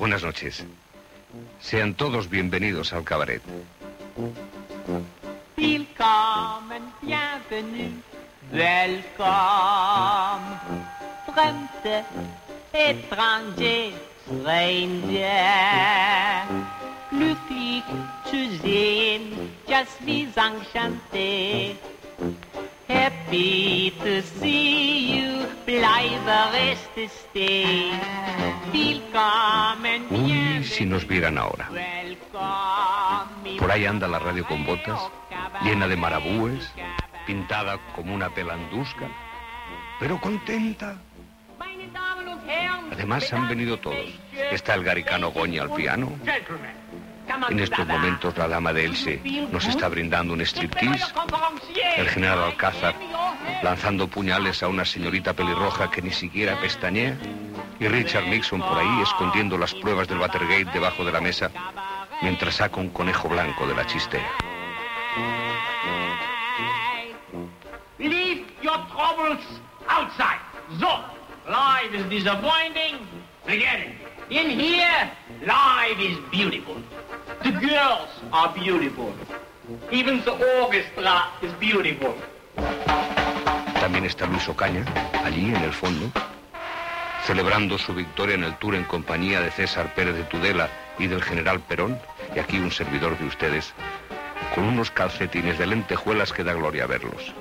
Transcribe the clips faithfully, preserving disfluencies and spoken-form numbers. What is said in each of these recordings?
buenas noches. Sean todos bienvenidos al cabaret. Willkommen, bienvenue, welcome, fremde, étranger, stranger, glücklich zu sehen, just wie enchanté, happy to see you, bleibe, reste, stay, willkommen, bienvenue. Uy, si nos vieran ahora. Por ahí anda la radio con botas, llena de marabúes, pintada como una pelandusca, pero contenta. Además han venido todos. Está el garicano Goña al piano. En estos momentos la dama de Else nos está brindando un striptease. El general Alcázar lanzando puñales a una señorita pelirroja que ni siquiera pestañea. Y Richard Nixon por ahí escondiendo las pruebas del Watergate debajo de la mesa mientras saca un conejo blanco de la chistera. Leave your troubles outside. So, life is disappointing. Forget it. In here, life is beautiful. The girls are beautiful. Even the orchestra is beautiful. También está Luis Ocaña, allí en el fondo, celebrando su victoria en el Tour en compañía de César Pérez de Tudela y del general Perón, y aquí un servidor de ustedes, con unos calcetines de lentejuelas que da gloria verlos.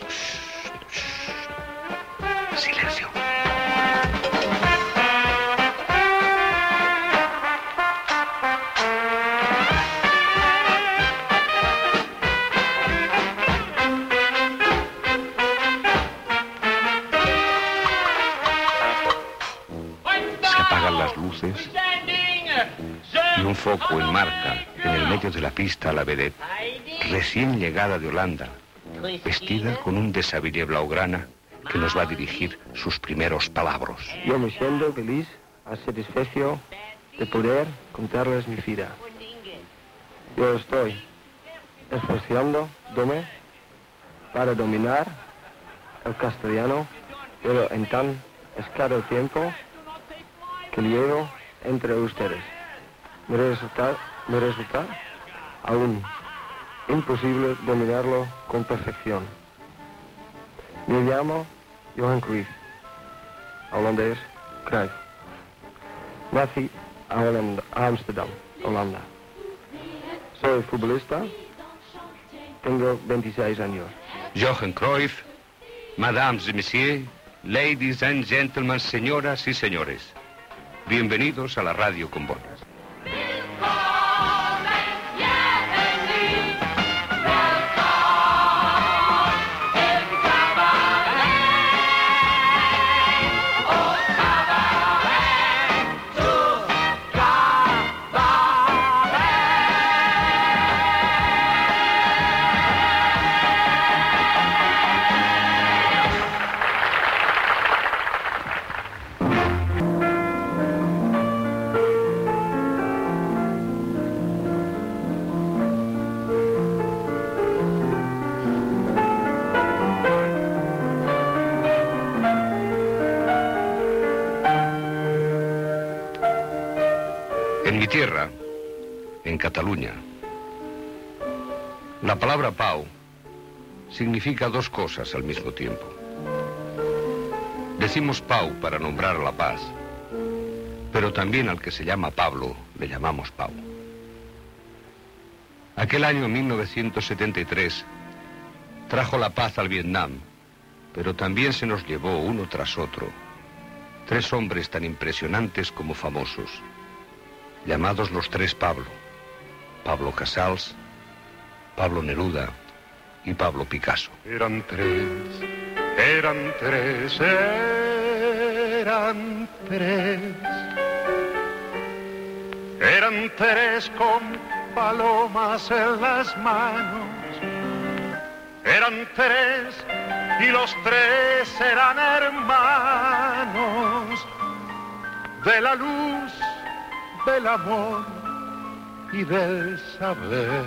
Silencio. Se apagan las luces y un foco enmarca en el medio de la pista a la vedette, recién llegada de Holanda, vestida con un desabillé blaugrana que nos va a dirigir sus primeros palabras. Yo me siento feliz, satisfecho de poder contarles mi vida. Yo estoy esforzándome para dominar el castellano, pero en tan escaso tiempo que llevo entre ustedes. Me resulta, me resulta aún imposible dominarlo con perfección. Me llamo Johan Cruyff, holandés Cruyff. Nací en Amsterdam, Holanda. Soy futbolista, tengo veintiséis años. Johan Cruyff, Mesdames et Messieurs, Ladies and Gentlemen, señoras y señores, bienvenidos a la radio con botas. En mi tierra, en Cataluña, la palabra pau significa dos cosas al mismo tiempo. Decimos Pau para nombrar a la paz, pero también al que se llama Pablo le llamamos Pau. Aquel año mil novecientos setenta y tres trajo la paz al Vietnam, pero también se nos llevó uno tras otro tres hombres tan impresionantes como famosos, llamados los tres Pablo: Pablo Casals, Pablo Neruda y Pablo Picasso. Eran tres, eran tres, eran tres. Eran tres con palomas en las manos. Eran tres y los tres eran hermanos de la luz, del amor y del saber.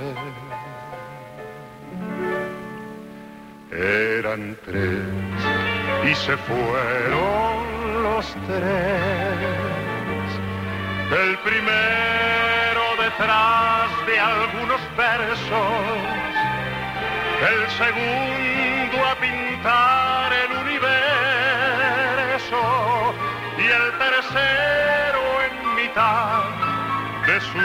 Eran tres y se fueron los tres, El primero detrás de algunos versos, el segundo a pintar el universo y el tercero en mitad de su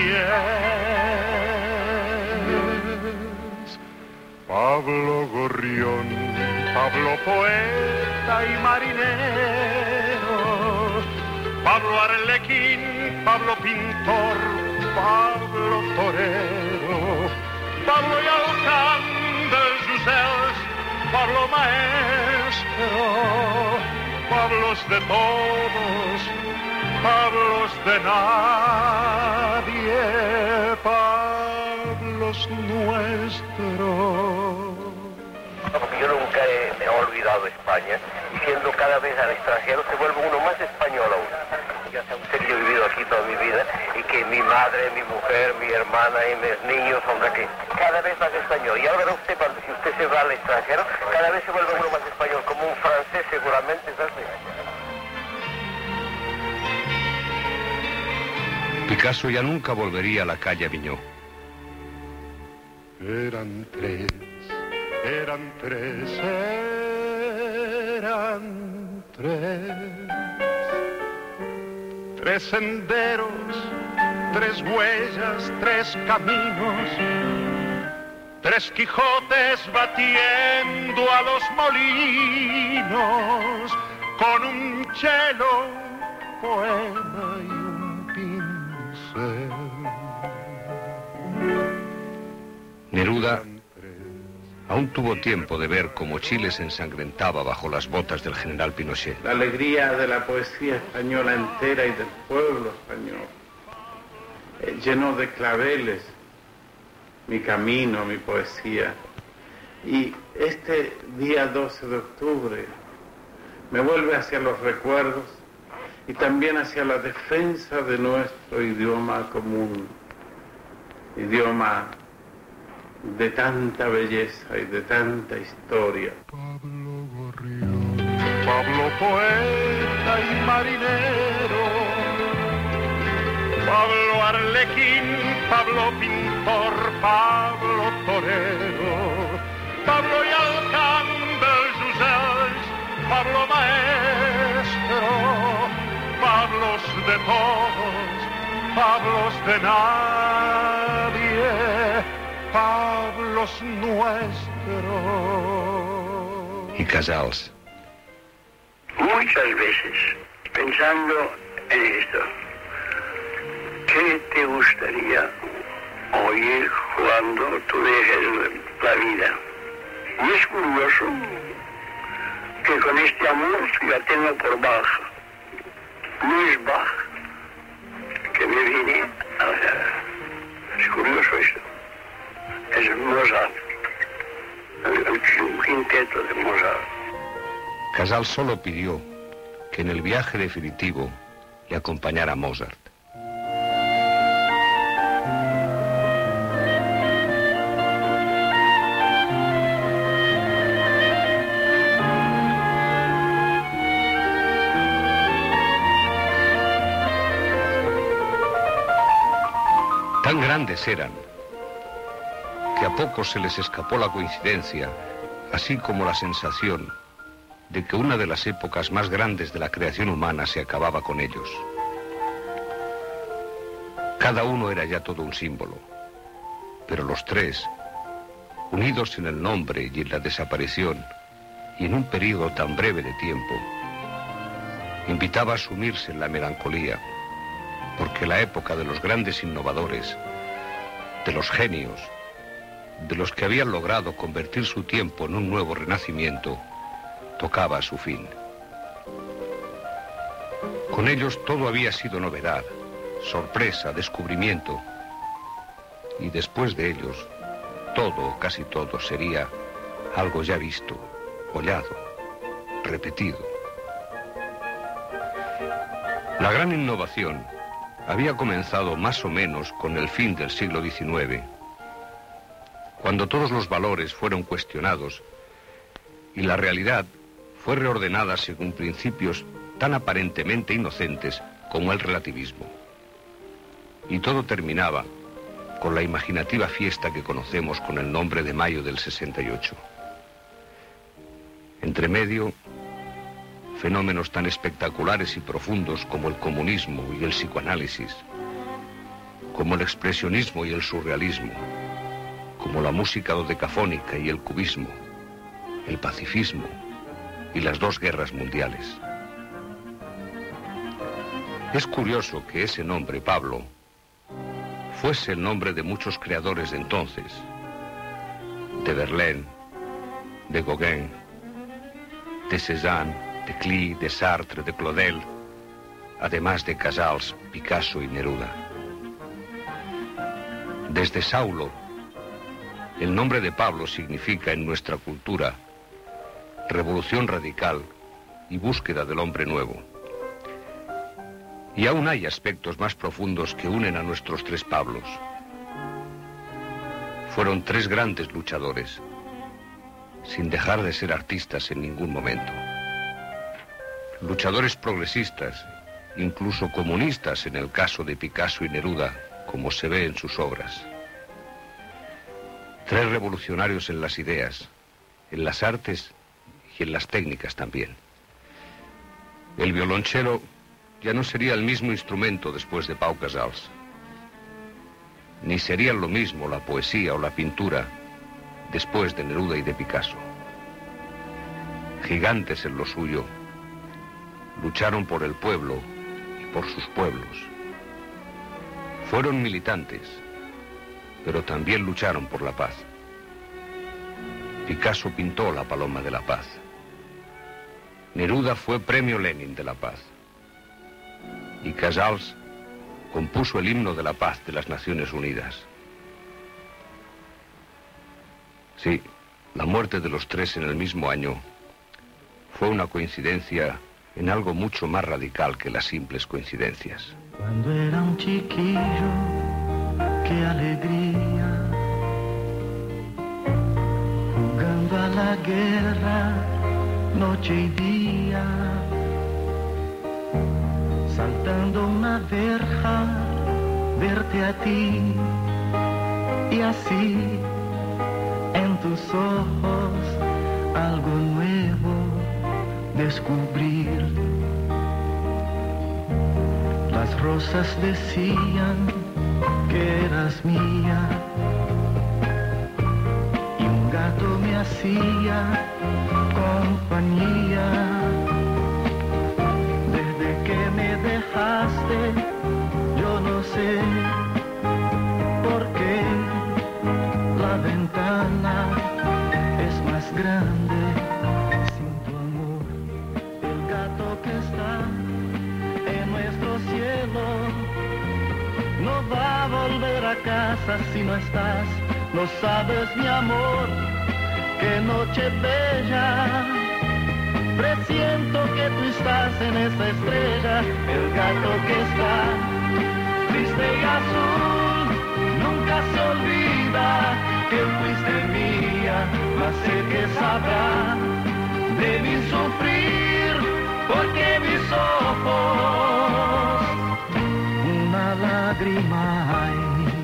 niñez. Pablo Gorrión, Pablo poeta y marinero, Pablo Arlequín, Pablo pintor, Pablo torero, Pablo y Alcán del Jusels, Pablo maestro, Pablos de todos, Pablos de nadie, Pablos nuestros. Porque yo nunca he, he olvidado España, y siendo cada vez al extranjero se vuelve uno más español aún. Ya sea usted que yo he vivido aquí toda mi vida, y que mi madre, mi mujer, mi hermana y mis niños, hombre, que cada vez más español. Y ahora verá usted, cuando si usted se va al extranjero, cada vez se vuelve uno más español, como un francés seguramente, ¿sabes? Picasso ya nunca volvería a la calle Aviñó. Eran tres, eran tres, eran tres. Tres senderos, tres huellas, tres caminos, tres Quijotes batiendo a los molinos, con un cello, poema y un pincel. Neruda aún tuvo tiempo de ver cómo Chile se ensangrentaba bajo las botas del general Pinochet. La alegría de la poesía española entera y del pueblo español eh, llenó de claveles mi camino, mi poesía. Y este día doce de octubre me vuelve hacia los recuerdos y también hacia la defensa de nuestro idioma común, idioma de tanta belleza y de tanta historia. Pablo Gorrión, Pablo poeta y marinero, Pablo Arlequín, Pablo pintor, Pablo torero, Pablo y Alcán del Jusels, Pablo maestro, Pablos de todos, Pablos de nadie, Pablos nuestros. Y Casals. Muchas veces, pensando en esto, ¿qué te gustaría oír cuando tú dejes la vida? Y es curioso que con este amor ya tengo por Bach, Luis Bach, que me viene a la... Es curioso esto. Es Mozart, un quinteto de Mozart. Casals solo pidió que en el viaje definitivo le acompañara Mozart. Tan grandes eran que a pocos se les escapó la coincidencia, así como la sensación de que una de las épocas más grandes de la creación humana se acababa con ellos. Cada uno era ya todo un símbolo, pero los tres, unidos en el nombre y en la desaparición, y en un periodo tan breve de tiempo, invitaba a sumirse en la melancolía, porque la época de los grandes innovadores, de los genios, de los que habían logrado convertir su tiempo en un nuevo renacimiento, tocaba a su fin. Con ellos todo había sido novedad, sorpresa, descubrimiento, y después de ellos, todo o casi todo sería algo ya visto, hollado, repetido. La gran innovación había comenzado más o menos con el fin del siglo diecinueve, cuando todos los valores fueron cuestionados y la realidad fue reordenada según principios tan aparentemente inocentes como el relativismo. Y todo terminaba con la imaginativa fiesta que conocemos con el nombre de Mayo del sesenta y ocho. Entre medio, fenómenos tan espectaculares y profundos como el comunismo y el psicoanálisis, como el expresionismo y el surrealismo, como la música dodecafónica y el cubismo, el pacifismo y las dos guerras mundiales. Es curioso que ese nombre, Pablo, fuese el nombre de muchos creadores de entonces, de Verlaine, de Gauguin, de Cézanne, de Klee, de Sartre, de Claudel, además de Casals, Picasso y Neruda. Desde Saulo, el nombre de Pablo significa en nuestra cultura revolución radical y búsqueda del hombre nuevo. Y aún hay aspectos más profundos que unen a nuestros tres Pablos. Fueron tres grandes luchadores, sin dejar de ser artistas en ningún momento. Luchadores progresistas, incluso comunistas en el caso de Picasso y Neruda, como se ve en sus obras. Tres revolucionarios en las ideas, en las artes y en las técnicas también. El violonchelo ya no sería el mismo instrumento después de Pau Casals. Ni serían lo mismo la poesía o la pintura después de Neruda y de Picasso. Gigantes en lo suyo, lucharon por el pueblo y por sus pueblos. Fueron militantes, pero también lucharon por la paz. Picasso pintó la paloma de la paz. Neruda fue premio Lenin de la paz. Y Casals compuso el himno de la paz de las Naciones Unidas. Sí, la muerte de los tres en el mismo año fue una coincidencia en algo mucho más radical que las simples coincidencias. Cuando era un chiquillo, qué alegría, jugando a la guerra, noche y día, saltando una verja, verte a ti, y así en tus ojos algo nuevo descubrir. Las rosas decían que eras mía y un gato me hacía compañía. Desde que me dejaste, yo no sé por qué la ventana es más grande sin tu amor. El gato que está en nuestro cielo no va a volver a casa si no estás. No sabes, mi amor, qué noche bella. Presiento que tú estás en esa estrella. El gato que está triste y azul nunca se olvida que fuiste mía, mas sé que sabrá de mí sufrir, porque mis ojos una lágrima hay.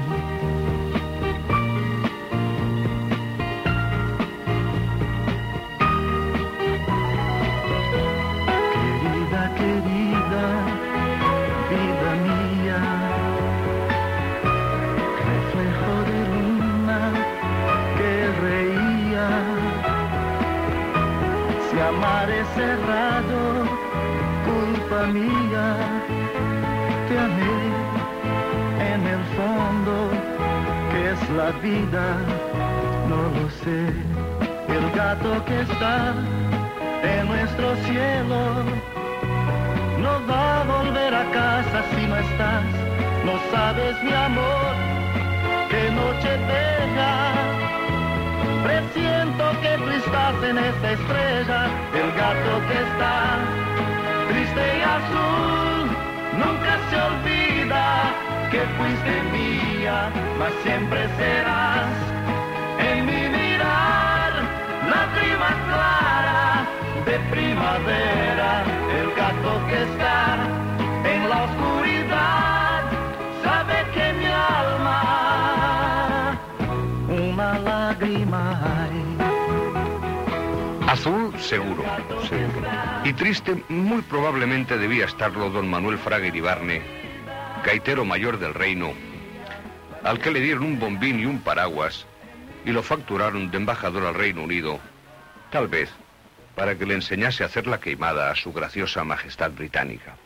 Querida, querida, vida mía, reflejo de luna que reía. Si amar es cerrado, culpa mía, te amé en el fondo, que es la vida, no lo sé. El gato que está en nuestro cielo no va a volver a casa si no estás. No sabes, mi amor, qué noche bella. Presiento que tú estás en esa estrella. El gato que está triste y azul nunca se olvida que fuiste mía, mas siempre serás en mi mirar lágrima clara de primavera. El gato que está en la oscuridad sabe que Azul, seguro, seguro. Y triste, muy probablemente debía estarlo don Manuel Fraga Iribarne, gaitero mayor del reino, al que le dieron un bombín y un paraguas y lo facturaron de embajador al Reino Unido, tal vez para que le enseñase a hacer la queimada a su graciosa majestad británica.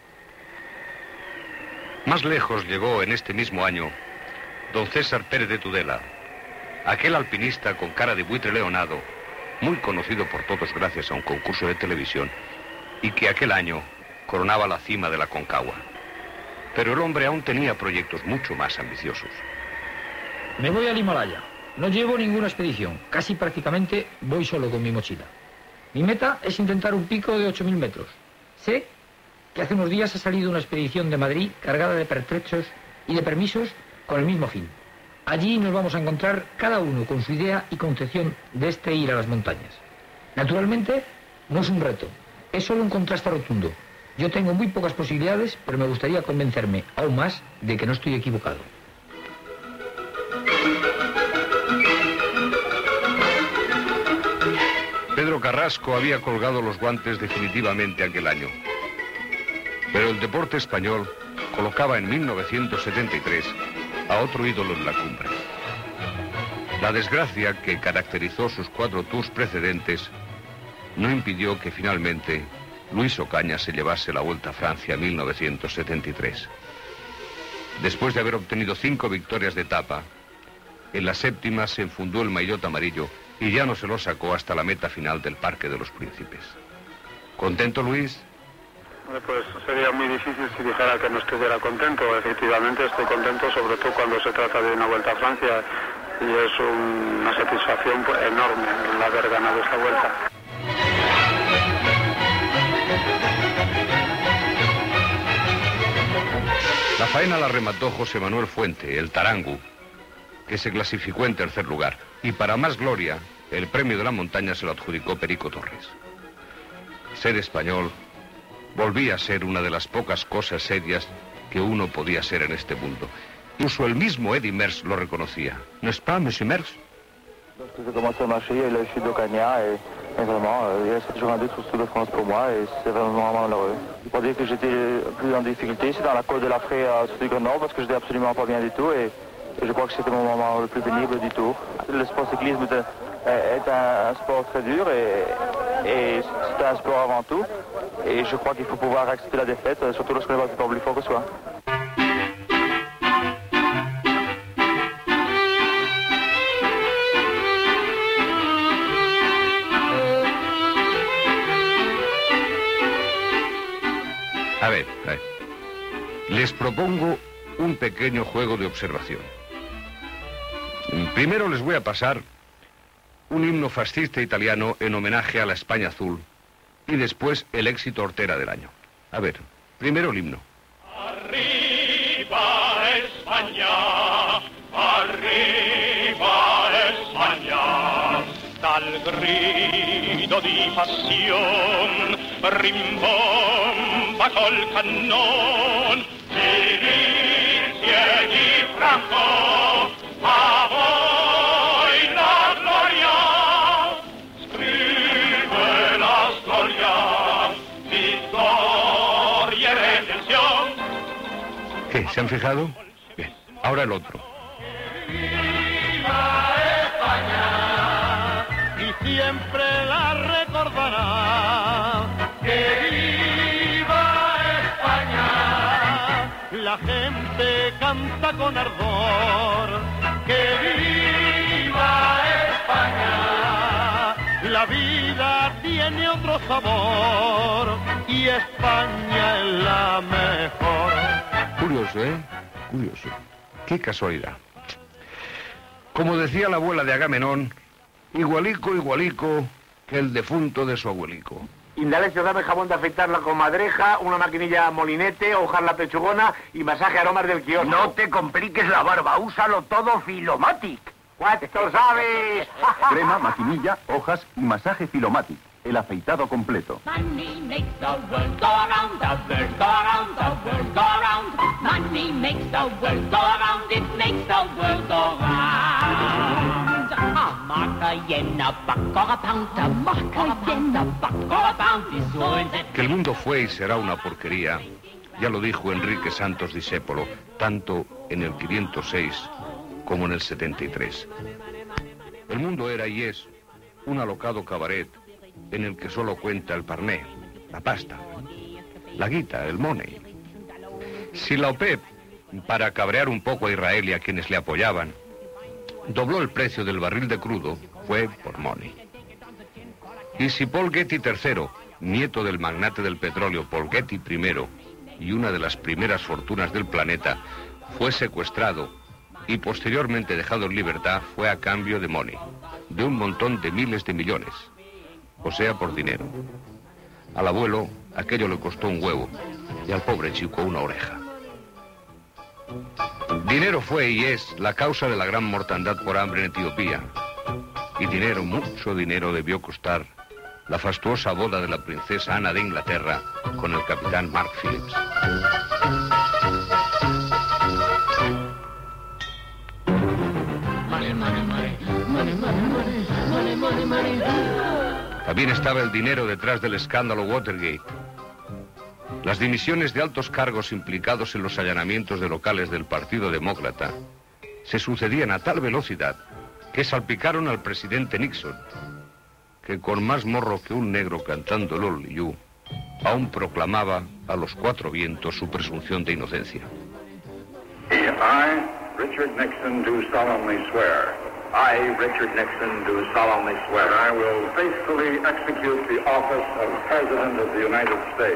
Más lejos llegó en este mismo año don César Pérez de Tudela, aquel alpinista con cara de buitre leonado, muy conocido por todos gracias a un concurso de televisión, y que aquel año coronaba la cima de la Concagua. Pero el hombre aún tenía proyectos mucho más ambiciosos. Me voy al Himalaya. No llevo ninguna expedición. Casi prácticamente voy solo con mi mochila. Mi meta es intentar un pico de ocho mil metros. Sé que hace unos días ha salido una expedición de Madrid cargada de pertrechos y de permisos con el mismo fin. Allí nos vamos a encontrar cada uno con su idea y concepción de este ir a las montañas. Naturalmente, no es un reto, es solo un contraste rotundo. Yo tengo muy pocas posibilidades, pero me gustaría convencerme aún más de que no estoy equivocado. Pedro Carrasco había colgado los guantes definitivamente aquel año. Pero el deporte español colocaba en mil novecientos setenta y tres a otro ídolo en la cumbre. La desgracia que caracterizó sus cuatro tours precedentes no impidió que finalmente Luis Ocaña se llevase la Vuelta a Francia mil novecientos setenta y tres. Después de haber obtenido cinco victorias de etapa, en la séptima se enfundó el maillot amarillo y ya no se lo sacó hasta la meta final del Parque de los Príncipes. ¿Contento, Luis? Pues sería muy difícil si dijera que no estuviera contento. Efectivamente estoy contento, sobre todo cuando se trata de una Vuelta a Francia, y es un, una satisfacción enorme el haber ganado esta Vuelta. La faena la remató José Manuel Fuente, el Tarangu, que se clasificó en tercer lugar. Y para más gloria, el premio de la montaña se lo adjudicó Perico Torres. Ser español volvía a ser una de las pocas cosas serias que uno podía ser en este mundo. Incluso el mismo Eddy Merckx lo reconocía. ¿No es pas, monsieur Merckx? Lorsque j'ai commencé à marcher, il y a eu la chute d'Ocaña et, et vraiment, euh, il reste toujours un doute sur ce Tour de France pour moi et c'est vraiment malheureux. Pour dire que j'étais plus en difficulté, c'est dans la côte de la Fraie à Sud du Grand Nord parce que j'étais absolument pas bien du tout et, et je crois que c'était mon moment le plus pénible du Tour. Le sport cyclisme est, est un, un sport très dur et, et c'est un sport avant tout et je crois qu'il faut pouvoir accepter la défaite, surtout lorsqu'on est pas plus fort que soi. A ver, a ver, les propongo un pequeño juego de observación. Primero les voy a pasar un himno fascista italiano en homenaje a la España azul y después el éxito hortera del año. A ver, primero el himno. Arriba España, arriba España, dal grido di passione rimbomba col cannon, Silizia di Franco, a voi la gloria, scrive la storia, victoria y redención. ¿Qué? ¿Se han fijado? Bien, ahora el otro. ¡Viva España! Y siempre la recordará. ¡Que viva España! La gente canta con ardor. ¡Que viva España! La vida tiene otro sabor y España es la mejor. Curioso, ¿eh? Curioso. Qué casualidad. Como decía la abuela de Agamenón, igualico, igualico que el defunto de su abuelico. Indalecio, dame jabón de afeitar la comadreja, una maquinilla molinete, hojar la pechugona y masaje aromas del kiosco. No te compliques la barba, úsalo todo Filomatic. ¿Cuánto sabes? Crema, maquinilla, hojas y masaje Filomatic. El afeitado completo. Money makes the world go round, the world go round, the world go round. Money makes the world go round, it makes the world go round. Que el mundo fue y será una porquería, ya lo dijo Enrique Santos Discépolo, tanto en el quinientos seis como en el setenta y tres. El mundo era y es un alocado cabaret en el que solo cuenta el parné, la pasta, la guita, el money. Si la OPEP, para cabrear un poco a Israel y a quienes le apoyaban, dobló el precio del barril de crudo, fue por money. Y si Paul Getty tercero, nieto del magnate del petróleo Paul Getty primero, y una de las primeras fortunas del planeta, fue secuestrado y posteriormente dejado en libertad, fue a cambio de money, de un montón de miles de millones, o sea, por dinero. Al abuelo aquello le costó un huevo y al pobre chico una oreja. Dinero fue y es la causa de la gran mortandad por hambre en Etiopía. Y dinero, mucho dinero debió costar la fastuosa boda de la princesa Ana de Inglaterra con el capitán Mark Phillips. También estaba el dinero detrás del escándalo Watergate. Las dimisiones de altos cargos implicados en los allanamientos de locales del Partido Demócrata se sucedían a tal velocidad que salpicaron al presidente Nixon, que con más morro que un negro cantando el Only You, aún proclamaba a los cuatro vientos su presunción de inocencia. I, Richard Nixon, do solemnly swear. I, Richard Nixon, do solemnly swear. I will faithfully execute the office of President of the United States.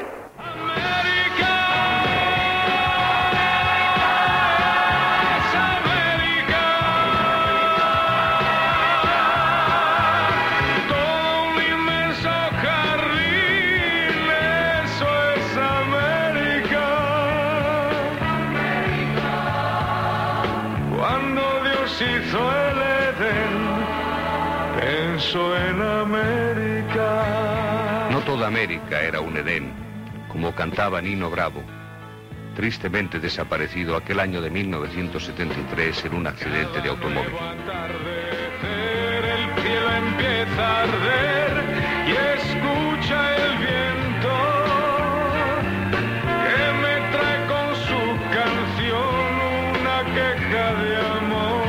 En América. No toda América era un Edén, como cantaba Nino Bravo, tristemente desaparecido aquel año de mil novecientos setenta y tres en un accidente de automóvil. El cielo empieza a arder y escucha el viento que me trae con su canción una queja de amor.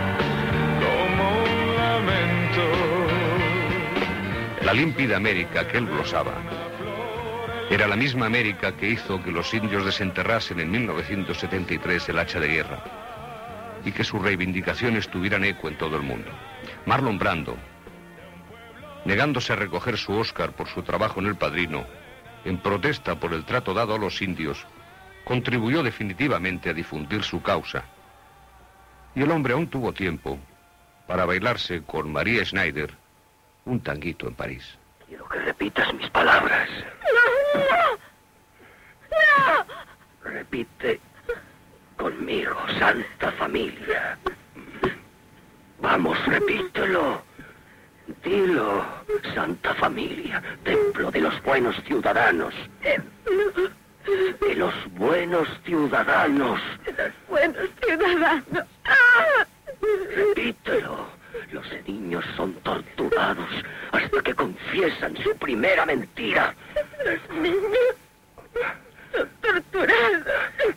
La límpida América que él glosaba era la misma América que hizo que los indios desenterrasen en mil novecientos setenta y tres el hacha de guerra y que sus reivindicaciones tuvieran eco en todo el mundo. Marlon Brando, negándose a recoger su Oscar por su trabajo en El Padrino, en protesta por el trato dado a los indios, contribuyó definitivamente a difundir su causa. Y el hombre aún tuvo tiempo para bailarse con María Schneider un tanguito en París. Quiero que repitas mis palabras. ¡No! ¡No! ¡No! Repite conmigo, Santa Familia. Vamos, repítelo. Dilo, Santa Familia, templo de los buenos ciudadanos. Templo de los buenos ciudadanos. De los buenos ciudadanos. ¡Ah! Repítelo. Los niños son torturados hasta que confiesan su primera mentira. Los niños son torturados.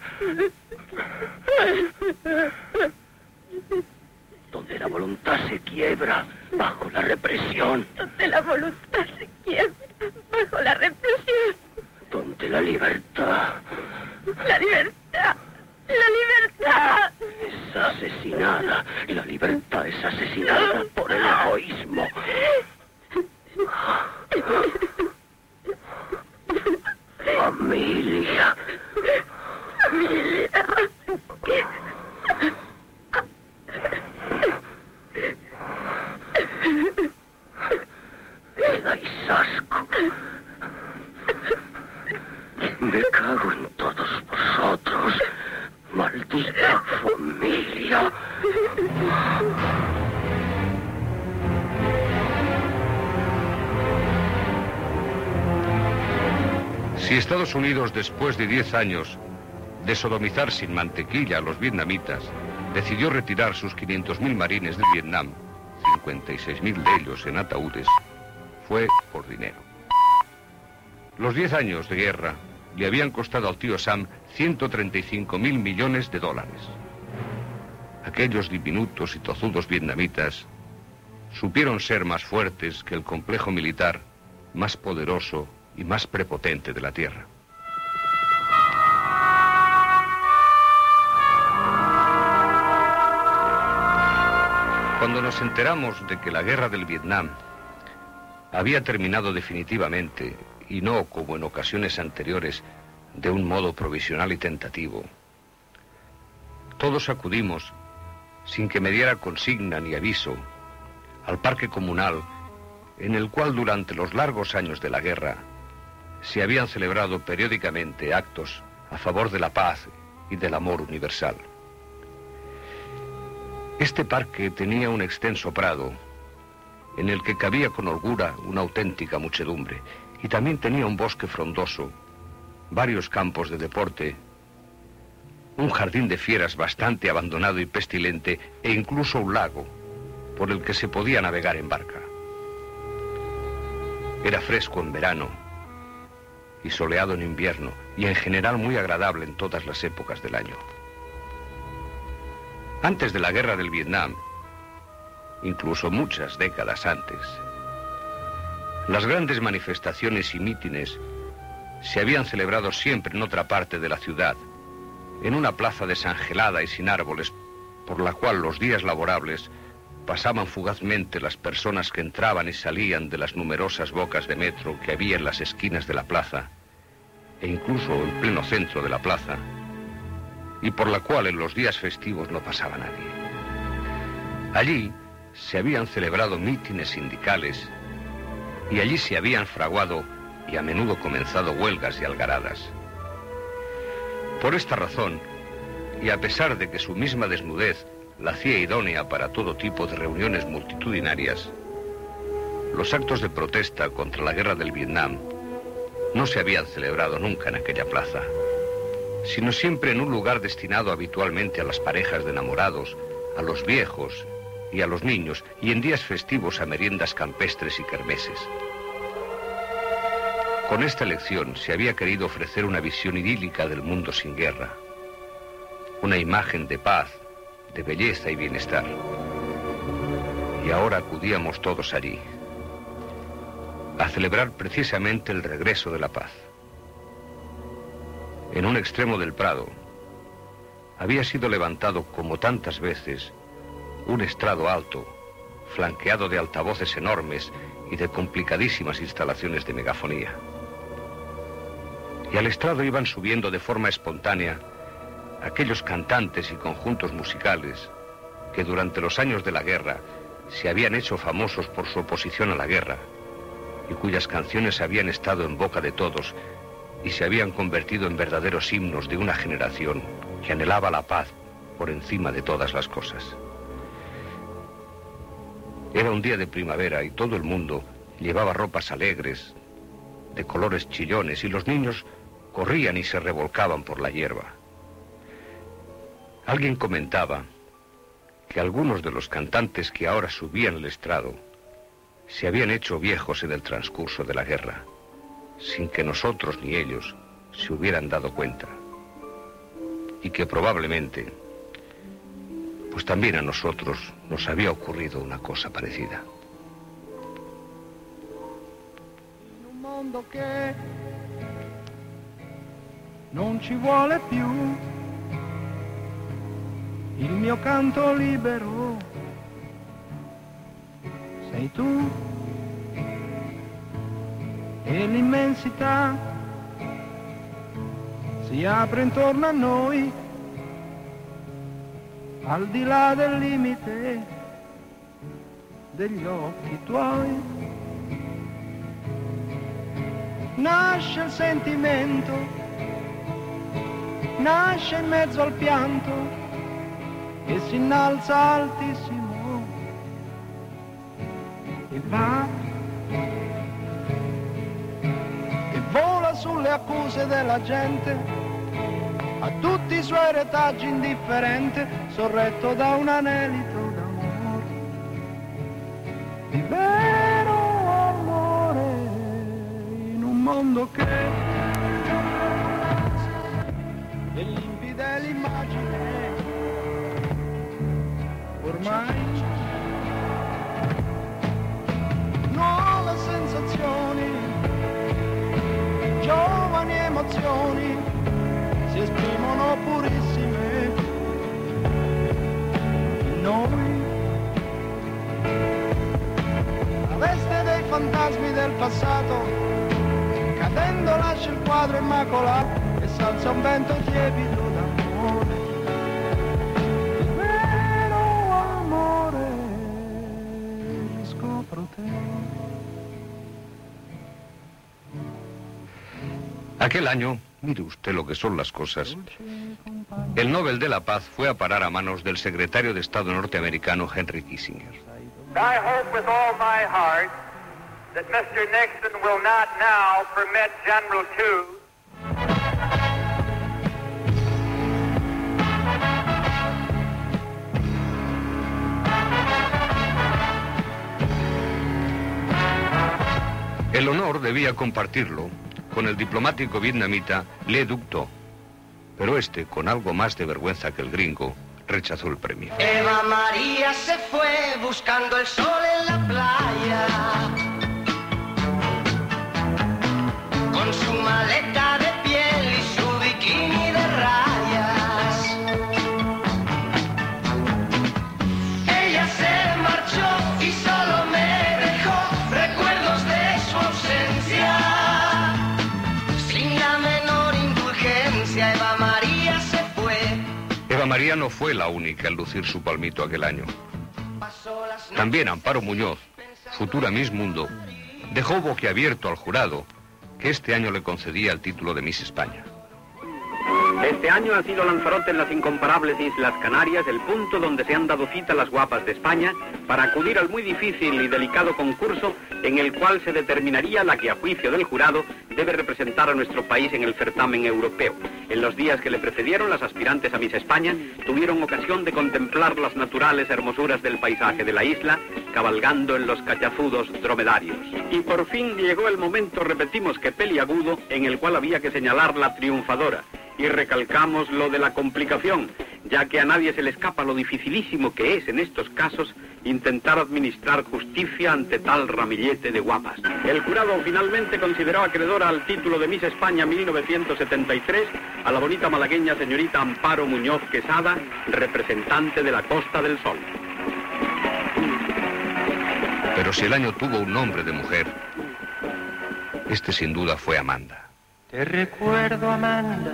Donde la voluntad se quiebra bajo la represión. Donde la voluntad se quiebra bajo la represión. Donde la libertad... La libertad... ¡La libertad! Es asesinada. La libertad es asesinada por el egoísmo. Familia. Familia. Me dais asco. Me cago en todos vosotros. Maldita familia. Si Estados Unidos, después de diez años de sodomizar sin mantequilla a los vietnamitas, decidió retirar sus quinientos mil marines de Vietnam, cincuenta y seis mil de ellos en ataúdes, fue por dinero. Los diez años de guerra le habían costado al tío Sam ciento treinta y cinco mil millones de dólares. Aquellos diminutos y tozudos vietnamitas supieron ser más fuertes que el complejo militar más poderoso y más prepotente de la tierra. Cuando nos enteramos de que la guerra del Vietnam había terminado definitivamente, y no como en ocasiones anteriores, de un modo provisional y tentativo, todos acudimos, sin que me diera consigna ni aviso, al parque comunal, en el cual durante los largos años de la guerra se habían celebrado periódicamente actos a favor de la paz y del amor universal. Este parque tenía un extenso prado, en el que cabía con holgura una auténtica muchedumbre, y también tenía un bosque frondoso, varios campos de deporte, un jardín de fieras bastante abandonado y pestilente, e incluso un lago por el que se podía navegar en barca. Era fresco en verano y soleado en invierno, y en general muy agradable en todas las épocas del año. Antes de la guerra del Vietnam, incluso muchas décadas antes, las grandes manifestaciones y mítines se habían celebrado siempre en otra parte de la ciudad, en una plaza desangelada y sin árboles, por la cual los días laborables pasaban fugazmente las personas que entraban y salían de las numerosas bocas de metro que había en las esquinas de la plaza, e incluso en pleno centro de la plaza, y por la cual en los días festivos no pasaba nadie. Allí se habían celebrado mítines sindicales, y allí se habían fraguado y a menudo comenzado huelgas y algaradas. Por esta razón, y a pesar de que su misma desnudez la hacía idónea para todo tipo de reuniones multitudinarias, los actos de protesta contra la guerra del Vietnam no se habían celebrado nunca en aquella plaza, sino siempre en un lugar destinado habitualmente a las parejas de enamorados, a los viejos y a los niños, y en días festivos a meriendas campestres y kermeses. Con esta elección se había querido ofrecer una visión idílica del mundo sin guerra, una imagen de paz, de belleza y bienestar. Y ahora acudíamos todos allí, a celebrar precisamente el regreso de la paz. En un extremo del prado había sido levantado, como tantas veces, un estrado alto, flanqueado de altavoces enormes y de complicadísimas instalaciones de megafonía. Y al estrado iban subiendo de forma espontánea aquellos cantantes y conjuntos musicales que durante los años de la guerra se habían hecho famosos por su oposición a la guerra, y cuyas canciones habían estado en boca de todos y se habían convertido en verdaderos himnos de una generación que anhelaba la paz por encima de todas las cosas. Era un día de primavera y todo el mundo llevaba ropas alegres, de colores chillones, y los niños corrían y se revolcaban por la hierba. Alguien comentaba que algunos de los cantantes que ahora subían el estrado se habían hecho viejos en el transcurso de la guerra, sin que nosotros ni ellos se hubieran dado cuenta, y que probablemente, pues también a nosotros nos había ocurrido una cosa parecida. In un mondo che non ci vuole più il mio canto libero, sei tu e l'immensità si apre intorno a noi, al di là del limite degli occhi tuoi. Nasce il sentimento, nasce in mezzo al pianto e si innalza altissimo e va e vola sulle accuse della gente, a tutti i suoi retaggi indifferente, sorretto da un anelito d'amore mondo che dell'infidele immagine ormai nuove sensazioni, giovani emozioni si esprimono purissime in noi. La veste dei fantasmi del passato cadendo lascia il quadro immacolato e s'alza un vento tiepido d'amore, il vero amore, scopro te. Aquel año, mire usted lo que son las cosas, el Nobel de la Paz fue a parar a manos del secretario de Estado norteamericano Henry Kissinger. I hope with all my heart that Mister Nixon will not now permit General Two El honor debía compartirlo con el diplomático vietnamita Le Duc Tho, pero este, con algo más de vergüenza que el gringo, rechazó el premio. Eva María se fue buscando el sol en la playa, con su maleta de piel y su bikini de rayas. Ella se marchó y solo me dejó recuerdos de su ausencia. Sin la menor indulgencia, Eva María se fue. Eva María no fue la única en lucir su palmito aquel año. También Amparo Muñoz, futura Miss Mundo, dejó boquiabierto al jurado que este año le concedía el título de Miss España. Este año ha sido Lanzarote en las incomparables Islas Canarias el punto donde se han dado cita las guapas de España para acudir al muy difícil y delicado concurso en el cual se determinaría la que a juicio del jurado debe representar a nuestro país en el certamen europeo. En los días que le precedieron, las aspirantes a Miss España tuvieron ocasión de contemplar las naturales hermosuras del paisaje de la isla, cabalgando en los cachazudos dromedarios. Y por fin llegó el momento, repetimos que peliagudo, en el cual había que señalar la triunfadora. Y recalcamos lo de la complicación, ya que a nadie se le escapa lo dificilísimo que es en estos casos intentar administrar justicia ante tal ramillete de guapas. El jurado finalmente consideró acreedora al título de Miss España mil novecientos setenta y tres a la bonita malagueña señorita Amparo Muñoz Quesada, representante de la Costa del Sol. Pero si el año tuvo un nombre de mujer, este sin duda fue Amanda. Te recuerdo, Amanda,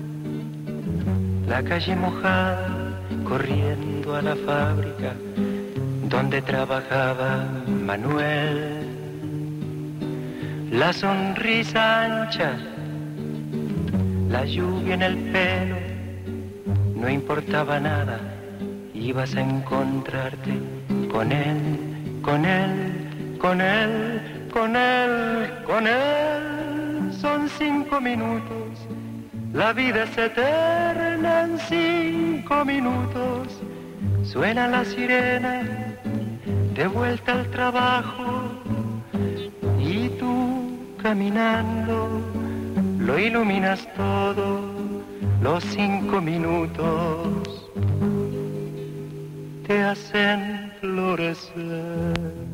la calle mojada, corriendo a la fábrica donde trabajaba Manuel. La sonrisa ancha, la lluvia en el pelo, no importaba nada, ibas a encontrarte con él, con él, con él, con él, con él. Son cinco minutos, la vida es eterna en cinco minutos. Suena la sirena, de vuelta al trabajo, y tú caminando, lo iluminas todo, los cinco minutos te hacen florecer.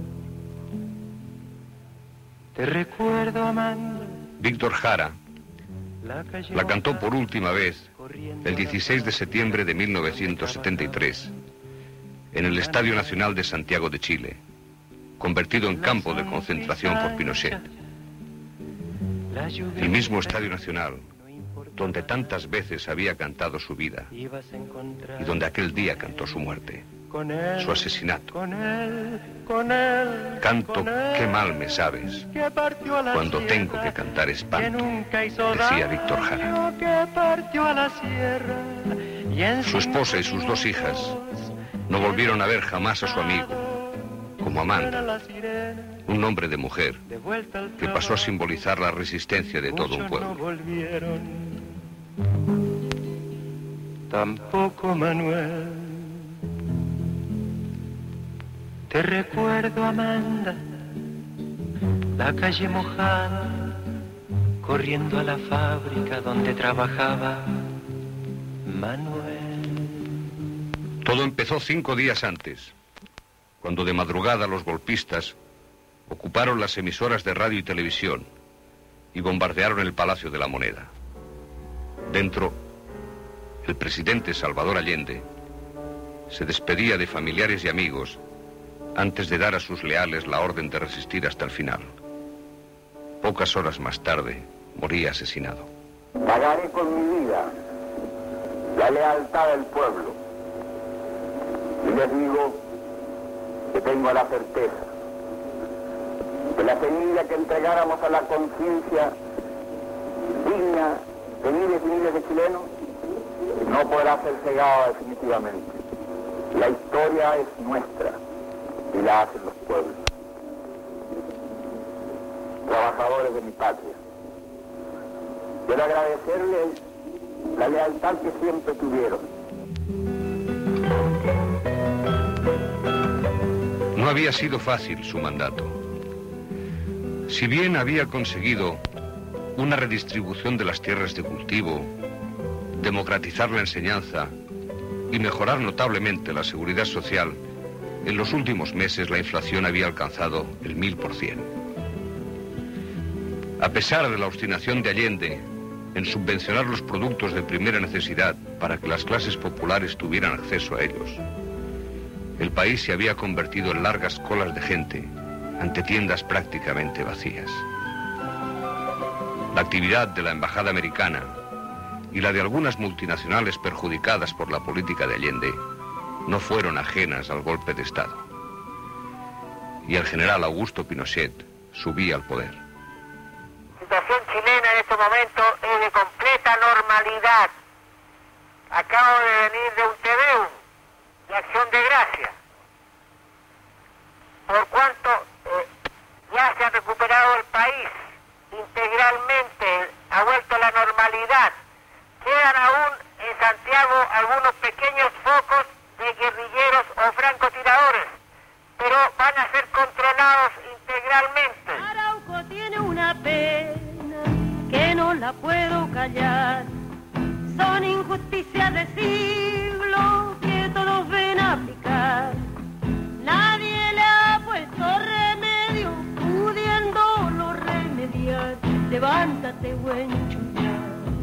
Te recuerdo, Amanda. Víctor Jara la cantó por última vez el dieciséis de septiembre de mil novecientos setenta y tres en el Estadio Nacional de Santiago de Chile, convertido en campo de concentración por Pinochet. El mismo Estadio Nacional donde tantas veces había cantado su vida y donde aquel día cantó su muerte, su asesinato. Canto, qué mal me sabes, cuando tengo que cantar espanto, decía Víctor Jara. Su esposa y sus dos hijas no volvieron a ver jamás a su amigo, como Amanda, un nombre de mujer que pasó a simbolizar la resistencia de todo un pueblo. Tampoco Manuel. Te recuerdo, Amanda, la calle mojada, corriendo a la fábrica donde trabajaba Manuel. Todo empezó cinco días antes, cuando de madrugada los golpistas ocuparon las emisoras de radio y televisión y bombardearon el Palacio de la Moneda. Dentro, el presidente Salvador Allende se despedía de familiares y amigos antes de dar a sus leales la orden de resistir hasta el final. Pocas horas más tarde, moría asesinado. Pagaré con mi vida la lealtad del pueblo. Y les digo que tengo la certeza que la semilla que entregáramos a la conciencia digna de miles y miles de chilenos no podrá ser cegada definitivamente. La historia es nuestra y la hacen los pueblos. Trabajadores de mi patria, quiero agradecerles la lealtad que siempre tuvieron. No había sido fácil su mandato. Si bien había conseguido una redistribución de las tierras de cultivo, democratizar la enseñanza y mejorar notablemente la seguridad social, en los últimos meses la inflación había alcanzado el mil por cien. A pesar de la obstinación de Allende en subvencionar los productos de primera necesidad para que las clases populares tuvieran acceso a ellos, el país se había convertido en largas colas de gente ante tiendas prácticamente vacías. La actividad de la embajada americana y la de algunas multinacionales perjudicadas por la política de Allende no fueron ajenas al golpe de Estado. Y el general Augusto Pinochet subía al poder. La situación chilena en estos momentos es de completa normalidad. Acabo de venir de un Te Deum, de Acción de Gracia. Por cuanto eh, ya se ha recuperado el país integralmente, ha vuelto a la normalidad. Quedan aún en Santiago algunos pequeños focos de guerrilleros o francotiradores, pero van a ser controlados integralmente. Arauco tiene una pena que no la puedo callar. Son injusticias de siglo que todos ven aplicar. Nadie le ha puesto remedio, pudiéndolo remediar. Levántate, buen chuchar.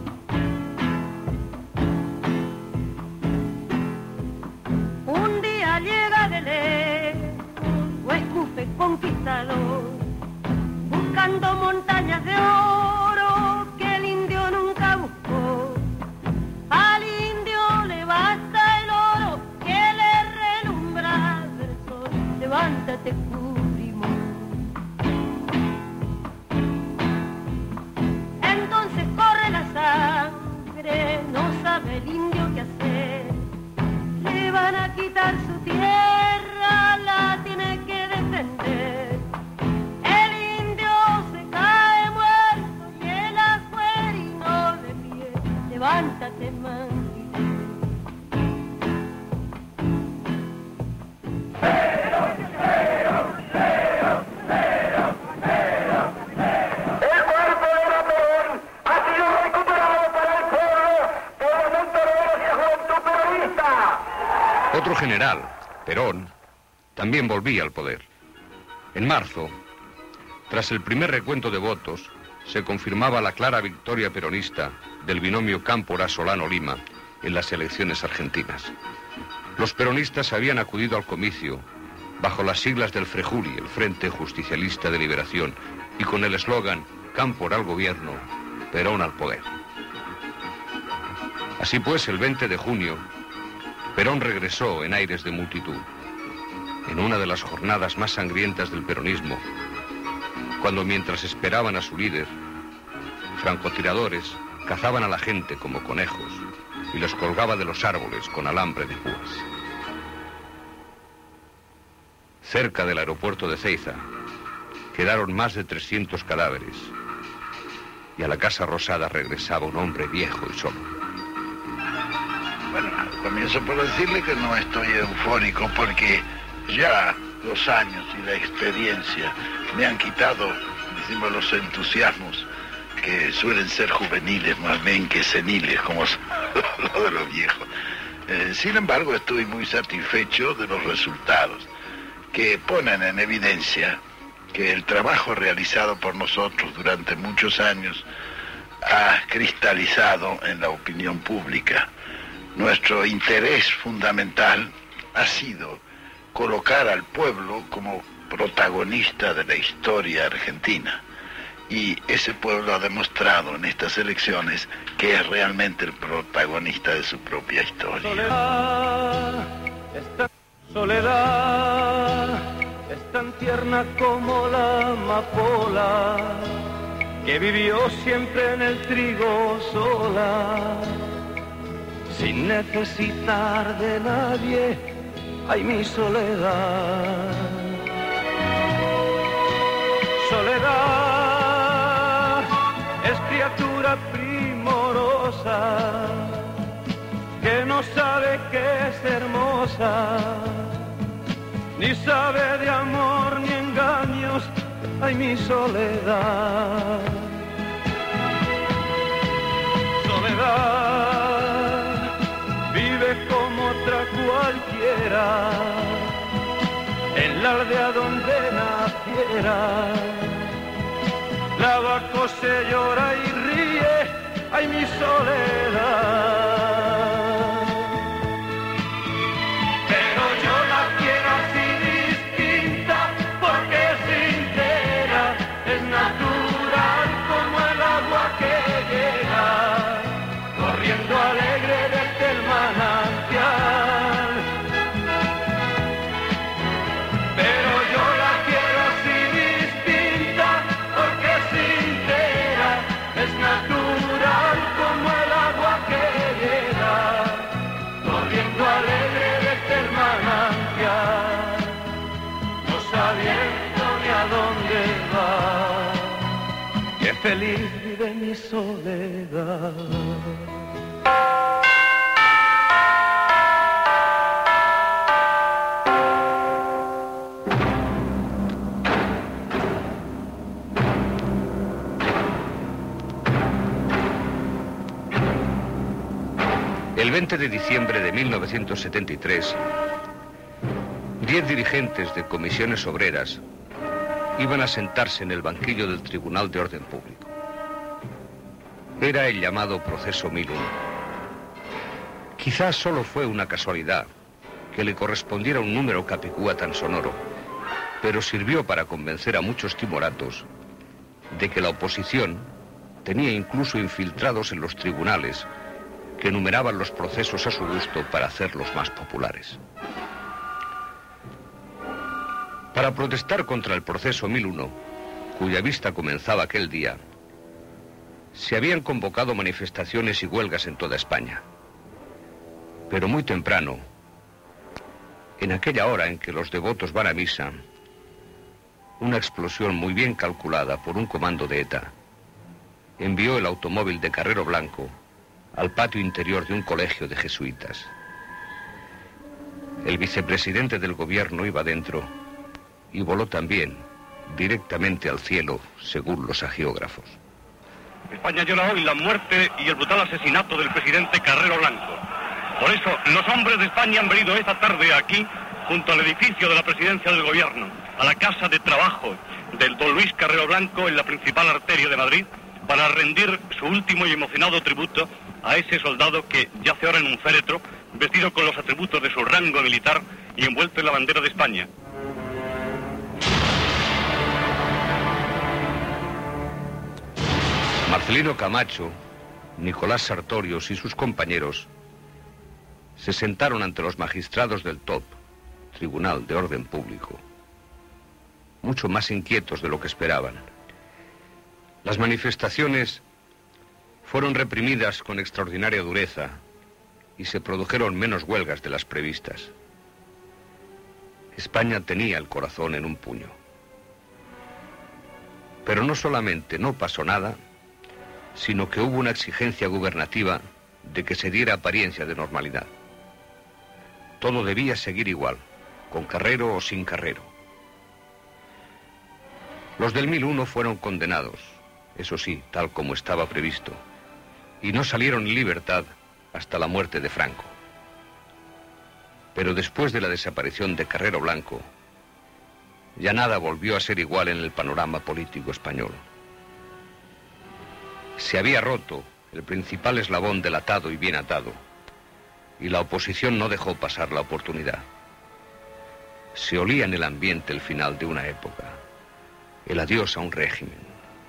Un día llega de lejos, o escupe conquistador, buscando montañas de oro que el indio nunca buscó. Al indio le basta el oro que le relumbra del sol. Levántate, Cubrimón. Entonces corre la sangre, no sabe el indio qué hacer. Le van a quitar su tierra, la tiene que defender. El indio se cae muerto y el acuerino de pie. Levántate, manguito. El cuerpo de Napoleón ha sido recuperado para el pueblo por los montoneros y juventud peronista. Otro general, Perón, también volvía al poder. En marzo, tras el primer recuento de votos, se confirmaba la clara victoria peronista del binomio Cámpora-Solano-Lima en las elecciones argentinas. Los peronistas habían acudido al comicio bajo las siglas del Frejuli, el Frente Justicialista de Liberación, y con el eslogan Cámpora al gobierno, Perón al poder. Así pues, el veinte de junio, Perón regresó en aires de multitud, en una de las jornadas más sangrientas del peronismo, cuando mientras esperaban a su líder, francotiradores cazaban a la gente como conejos y los colgaba de los árboles con alambre de púas. Cerca del aeropuerto de Ceiza quedaron más de trescientos cadáveres y a la Casa Rosada regresaba un hombre viejo y solo. Bueno, comienzo por decirle que no estoy eufórico porque ya los años y la experiencia me han quitado, decimos, los entusiasmos que suelen ser juveniles más bien que seniles, como son los de los viejos. Eh, sin embargo, estoy muy satisfecho de los resultados, que ponen en evidencia que el trabajo realizado por nosotros durante muchos años ha cristalizado en la opinión pública. Nuestro interés fundamental ha sido colocar al pueblo como protagonista de la historia argentina. Y ese pueblo ha demostrado en estas elecciones que es realmente el protagonista de su propia historia. Soledad, esta soledad es tan tierna como la amapola, que vivió siempre en el trigo sola, sin necesitar de nadie. Ay, mi soledad, soledad es criatura primorosa, que no sabe que es hermosa, ni sabe de amor ni engaños. Ay, mi soledad, soledad vive como otra cualquiera, en la aldea donde naciera. Lavaco se llora y ríe, ay, mi soledad. Pero yo la quiero así distinta, porque es sincera, es natural como el agua que llega, corriendo alegre desde el manantial. Pero yo la quiero así distinta, porque es sincera, es natural como el agua que llega, corriendo alegre desde el manantial, no sabiendo ni a dónde va. Qué feliz vive mi soledad. El veinte de diciembre de mil novecientos setenta y tres, diez dirigentes de comisiones obreras iban a sentarse en el banquillo del Tribunal de Orden Público. Era el llamado Proceso mil uno. Quizás solo fue una casualidad que le correspondiera un número capicúa tan sonoro, pero sirvió para convencer a muchos timoratos de que la oposición tenía incluso infiltrados en los tribunales que enumeraban los procesos a su gusto para hacerlos más populares. Para protestar contra el Proceso mil uno, cuya vista comenzaba aquel día, se habían convocado manifestaciones y huelgas en toda España. Pero muy temprano, en aquella hora en que los devotos van a misa, una explosión muy bien calculada por un comando de ETA envió el automóvil de Carrero Blanco al patio interior de un colegio de jesuitas. El vicepresidente del gobierno iba dentro y voló también directamente al cielo, según los agiógrafos. España llora hoy la muerte y el brutal asesinato del presidente Carrero Blanco. Por eso, los hombres de España han venido esta tarde aquí, junto al edificio de la presidencia del gobierno, a la casa de trabajo del don Luis Carrero Blanco en la principal arteria de Madrid, para rendir su último y emocionado tributo a ese soldado que yace ahora en un féretro, vestido con los atributos de su rango militar y envuelto en la bandera de España. Marcelino Camacho, Nicolás Sartorius y sus compañeros se sentaron ante los magistrados del T O P, Tribunal de Orden Público, mucho más inquietos de lo que esperaban. Las manifestaciones fueron reprimidas con extraordinaria dureza y se produjeron menos huelgas de las previstas. España tenía el corazón en un puño. Pero no solamente no pasó nada, sino que hubo una exigencia gubernativa de que se diera apariencia de normalidad. Todo debía seguir igual, con Carrero o sin Carrero. Los del mil uno fueron condenados, eso sí, tal como estaba previsto, y no salieron en libertad hasta la muerte de Franco. Pero después de la desaparición de Carrero Blanco, ya nada volvió a ser igual en el panorama político español. Se había roto el principal eslabón del atado y bien atado, y la oposición no dejó pasar la oportunidad. Se olía en el ambiente el final de una época, el adiós a un régimen.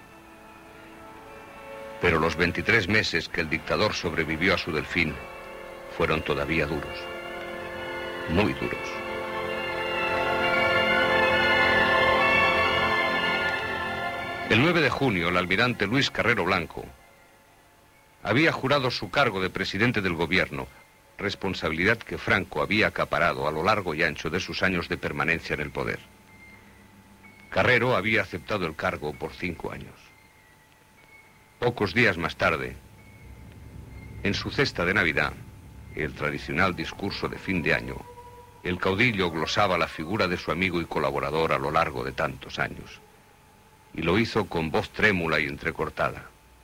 Pero los veintitrés meses que el dictador sobrevivió a su delfín fueron todavía duros, muy duros. El nueve de junio, el almirante Luis Carrero Blanco había jurado su cargo de presidente del gobierno, responsabilidad que Franco había acaparado a lo largo y ancho de sus años de permanencia en el poder. Carrero había aceptado el cargo por cinco años. Pocos días más tarde, en su cesta de Navidad, el tradicional discurso de fin de año, el caudillo glosaba la figura de su amigo y colaborador a lo largo de tantos años, y lo hizo con voz trémula y entrecortada.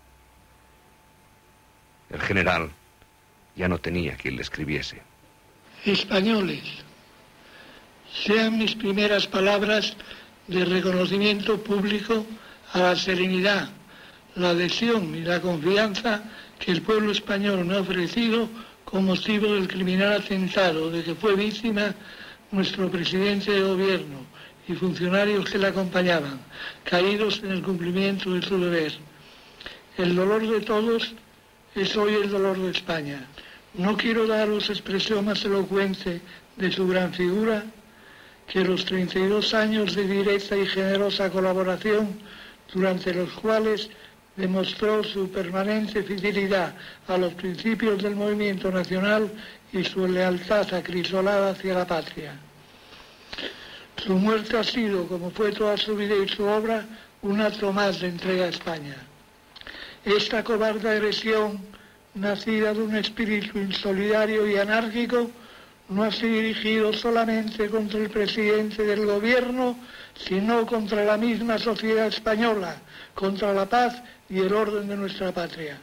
El general ya no tenía quien le escribiese. Españoles, sean mis primeras palabras de reconocimiento público a la serenidad, la adhesión y la confianza que el pueblo español me ha ofrecido con motivo del criminal atentado de que fue víctima nuestro presidente de gobierno y funcionarios que le acompañaban, caídos en el cumplimiento de su deber. El dolor de todos es hoy el dolor de España. No quiero daros expresión más elocuente de su gran figura que los treinta y dos años de directa y generosa colaboración durante los cuales demostró su permanente fidelidad a los principios del movimiento nacional y su lealtad acrisolada hacia la patria. Su muerte ha sido, como fue toda su vida y su obra, un acto más de entrega a España. Esta cobarde agresión, nacida de un espíritu insolidario y anárquico, no ha sido dirigido solamente contra el presidente del gobierno, sino contra la misma sociedad española, contra la paz y el orden de nuestra patria.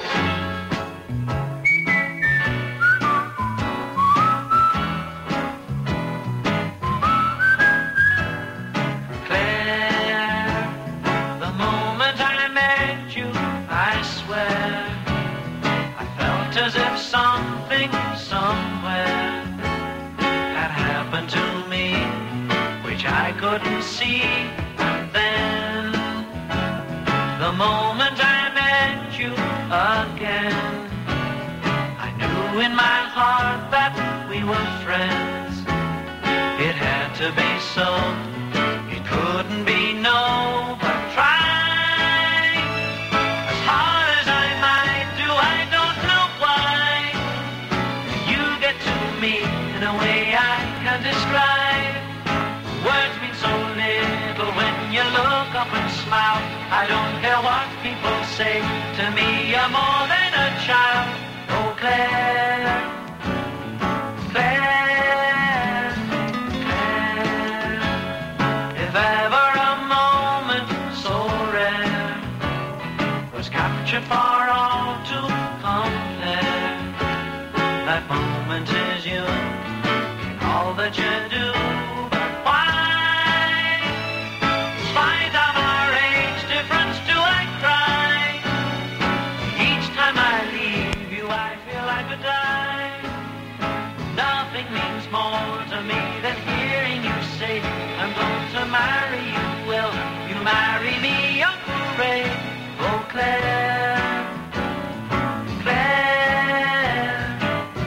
Couldn't see, and then the moment I met you again, I knew in my heart that we were friends. It had to be so, it couldn't be no, but try as hard as I might do, I don't know why you get to me in a way I can't describe. Words mean so little when you look up and smile. I don't care what people say, to me you're more than a child. Oh Claire, Claire, Claire, if ever a moment so rare was captured for all to compare, that moment is you in all that you do. Marry you, will you marry me, Uncle Ray? Oh Claire, Claire.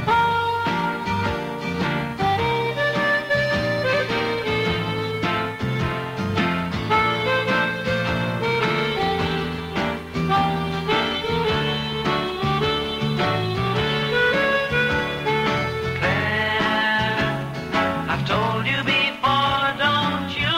Claire, I've told you before, don't you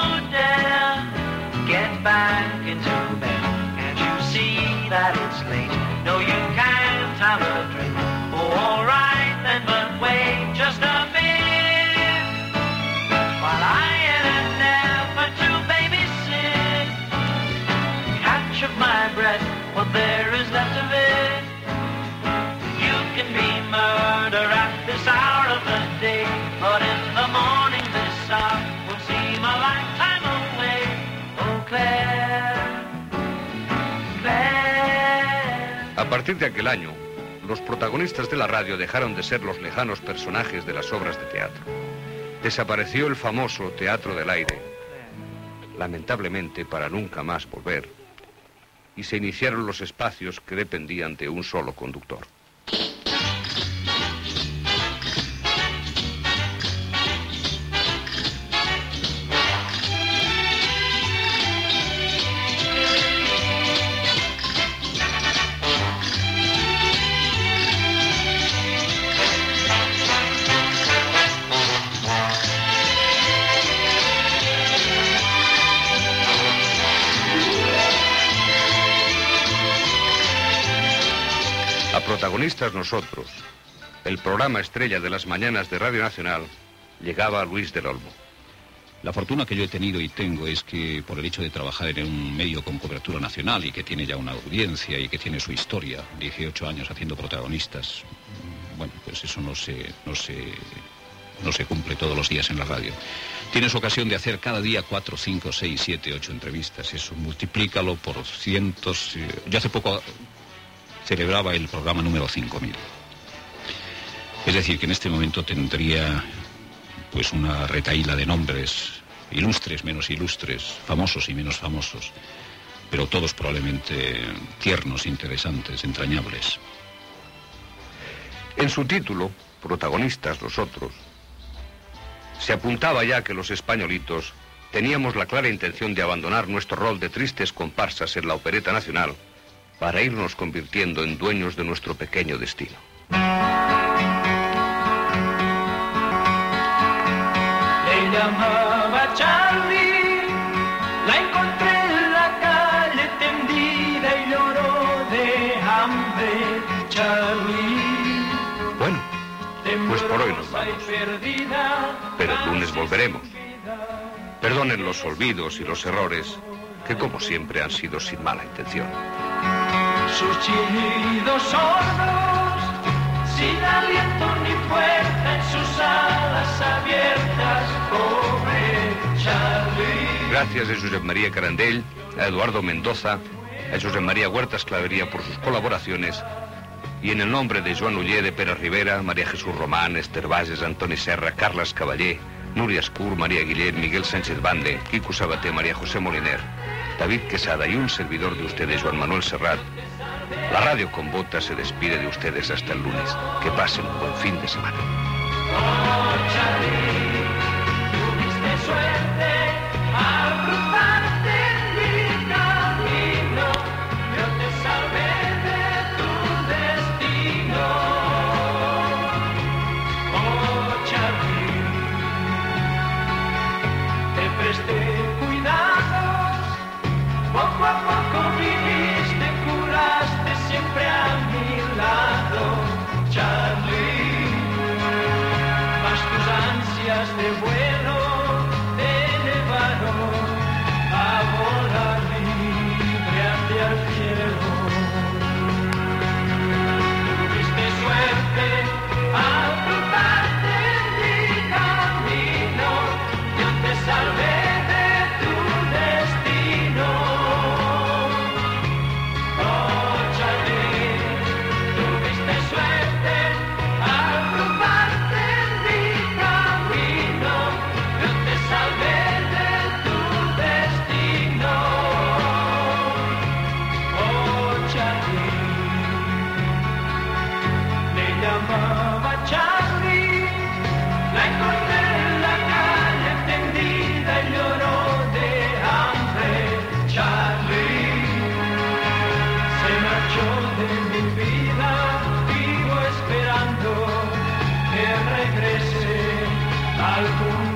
back into bed. Can't you see that it's late? No, you can't have a drink. Oh, all right then, but wait just a bit while I in an effort to babysit catch of my breath what there is left of it. You can be murder at this hour of the day, but in the morning this hour will seem a lifetime away. Oh, Claire, Claire. A partir de aquel año, los protagonistas de la radio dejaron de ser los lejanos personajes de las obras de teatro. Desapareció el famoso teatro del aire, lamentablemente para nunca más volver, y se iniciaron los espacios que dependían de un solo conductor. A protagonistas nosotros, el programa estrella de las mañanas de Radio Nacional, llegaba Luis del Olmo. La fortuna que yo he tenido y tengo es que por el hecho de trabajar en un medio con cobertura nacional y que tiene ya una audiencia y que tiene su historia, dieciocho años haciendo protagonistas, bueno, pues eso no se, no se, no se cumple todos los días en la radio. Tienes ocasión de hacer cada día cuatro, cinco, seis, siete, ocho entrevistas. Eso multiplícalo por cientos. Yo hace poco celebraba el programa número cinco mil. Es decir, que en este momento tendría pues una retahíla de nombres, ilustres, menos ilustres, famosos y menos famosos, pero todos probablemente tiernos, interesantes, entrañables. En su título, Protagonistas nosotros, se apuntaba ya que los españolitos teníamos la clara intención de abandonar nuestro rol de tristes comparsas en la opereta nacional para irnos convirtiendo en dueños de nuestro pequeño destino. Le llamaba Charlie, la encontré en la calle tendida y lloró de hambre, Charlie. Bueno, pues por hoy nos vamos. Pero el lunes volveremos. Perdonen los olvidos y los errores, que como siempre han sido sin mala intención. Sus chillidos sordos, sin aliento ni fuerza en sus alas abiertas, pobre Charlie. Gracias a Josep María Carandell, a Eduardo Mendoza, a Josep María Huertas Clavería por sus colaboraciones, y en el nombre de Joan Uller, de Pere Rivera, María Jesús Román, Esther Bages, Antoni Serra, Carles Cavallé, Núria Escur, María Guillet, Miguel Sánchez Bande, Quico Sabaté, María José Moliner, David Quesada y un servidor de ustedes, Juan Manuel Serrat, la radio con botas se despide de ustedes hasta el lunes. Que pasen un buen fin de semana. Oh, Charlie, tuviste suerte al cruzarte en mi camino. Yo te salvé de tu destino. Oh, Charlie, te presté cuidados, poco a poco viviste, curaste siempre a mi lado, Charlie. Mas tus ansias de vuelo te llevaron a volar libre hacia el cielo. Tuviste suerte al cruzarte en mi camino, yo te salvé de tu destino. Oh, Charlie, tuviste suerte al cruzarte en mi camino, yo te salvé de tu destino. Oh, Charlie, le llamaba Charlie, la encontré en la calle tendida y lloró de hambre, Charlie. Se marchó de mi vida, vivo esperando que regrese algún